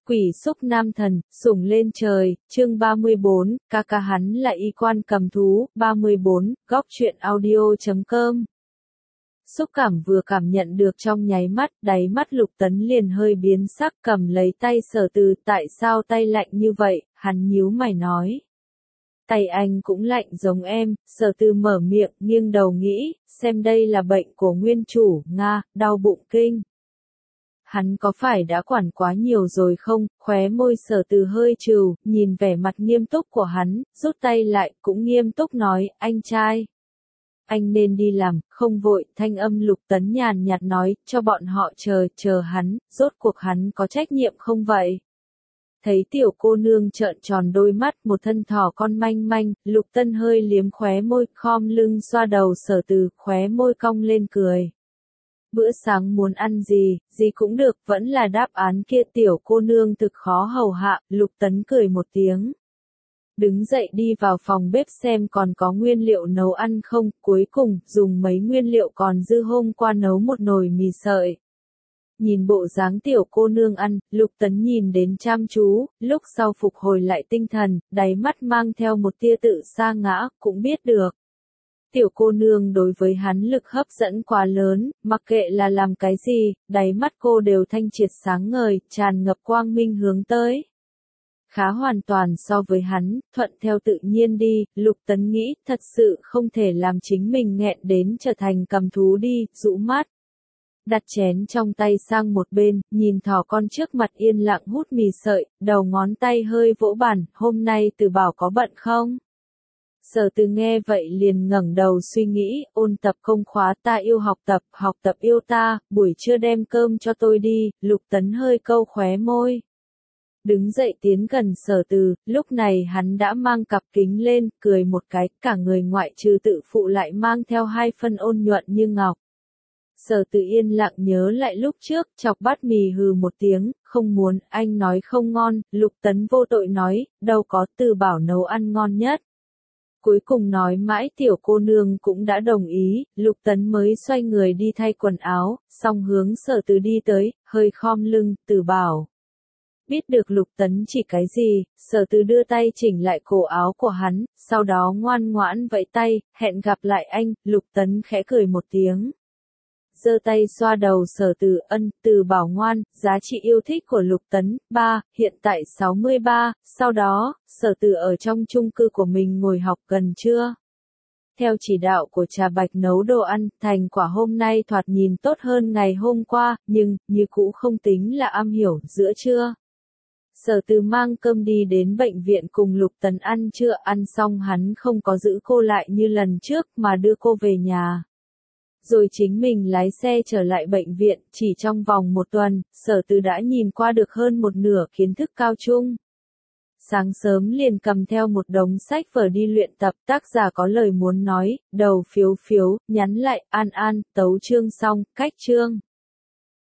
Quỷ xúc nam thần, sủng lên trời, chương 34, ca ca hắn là y quan cầm thú, 34, góc truyện audio.com. Xúc cảm vừa cảm nhận được trong nháy mắt, đáy mắt Lục Tấn liền hơi biến sắc, cầm lấy tay Sở Từ, tại sao tay lạnh như vậy, hắn nhíu mày nói. Tay anh cũng lạnh giống em, Sở Từ mở miệng, nghiêng đầu nghĩ, xem đây là bệnh của nguyên chủ, Nga, đau bụng kinh. Hắn có phải đã quản quá nhiều rồi không? Khóe môi Sở Từ hơi trừ, nhìn vẻ mặt nghiêm túc của hắn, rút tay lại, cũng nghiêm túc nói, anh trai. Anh nên đi làm, không vội, thanh âm Lục Tấn nhàn nhạt nói, cho bọn họ chờ hắn, rốt cuộc hắn có trách nhiệm không vậy? Thấy tiểu cô nương trợn tròn đôi mắt, một thân thỏ con manh manh, Lục Tân hơi liếm khóe môi, khom lưng xoa đầu Sở Từ, khóe môi cong lên cười. Bữa sáng muốn ăn gì cũng được, vẫn là đáp án kia, tiểu cô nương thực khó hầu hạ, Lục Tấn cười một tiếng. Đứng dậy đi vào phòng bếp xem còn có nguyên liệu nấu ăn không, cuối cùng, dùng mấy nguyên liệu còn dư hôm qua nấu một nồi mì sợi. Nhìn bộ dáng tiểu cô nương ăn, Lục Tấn nhìn đến chăm chú, lúc sau phục hồi lại tinh thần, đáy mắt mang theo một tia tự sa ngã, cũng biết được. Tiểu cô nương đối với hắn lực hấp dẫn quá lớn, mặc kệ là làm cái gì, đáy mắt cô đều thanh triệt sáng ngời, tràn ngập quang minh hướng tới. Khá hoàn toàn so với hắn, thuận theo tự nhiên đi, Lục Tấn nghĩ, thật sự không thể làm chính mình nghẹn đến trở thành cầm thú đi, rũ mắt. Đặt chén trong tay sang một bên, nhìn thỏ con trước mặt yên lặng hút mì sợi, đầu ngón tay hơi vỗ bàn, hôm nay Từ Bảo có bận không? Sở Từ nghe vậy liền ngẩng đầu suy nghĩ, ôn tập công khóa, ta yêu học tập yêu ta, buổi trưa đem cơm cho tôi đi, Lục Tấn hơi câu khóe môi. Đứng dậy tiến gần Sở Từ, lúc này hắn đã mang cặp kính lên, cười một cái, cả người ngoại trừ tự phụ lại mang theo hai phân ôn nhuận như ngọc. Sở Từ yên lặng nhớ lại lúc trước, chọc bát mì hừ một tiếng, không muốn, anh nói không ngon, Lục Tấn vô tội nói, đâu có, Từ Bảo nấu ăn ngon nhất. Cuối cùng nói mãi tiểu cô nương cũng đã đồng ý, Lục Tấn mới xoay người đi thay quần áo, xong hướng Sở Từ đi tới, hơi khom lưng, Từ Bảo. Biết được Lục Tấn chỉ cái gì, Sở Từ đưa tay chỉnh lại cổ áo của hắn, sau đó ngoan ngoãn vẫy tay, hẹn gặp lại anh, Lục Tấn khẽ cười một tiếng. Giơ tay xoa đầu Sở Từ, Từ Bảo ngoan, giá trị yêu thích của Lục Tấn, 3, hiện tại 63, sau đó, Sở Từ ở trong chung cư của mình ngồi học gần trưa. Theo chỉ đạo của Trà Bạch nấu đồ ăn, thành quả hôm nay thoạt nhìn tốt hơn ngày hôm qua, nhưng, như cũ không tính là am hiểu, giữa trưa. Sở Từ mang cơm đi đến bệnh viện cùng Lục Tấn ăn trưa, ăn xong hắn không có giữ cô lại như lần trước mà đưa cô về nhà. Rồi chính mình lái xe trở lại bệnh viện, chỉ trong vòng một tuần, Sở Từ đã nhìn qua được hơn một nửa kiến thức cao trung. Sáng sớm liền cầm theo một đống sách vở đi luyện tập, tác giả có lời muốn nói, đầu phiếu, nhắn lại, an, tấu chương xong, cách chương.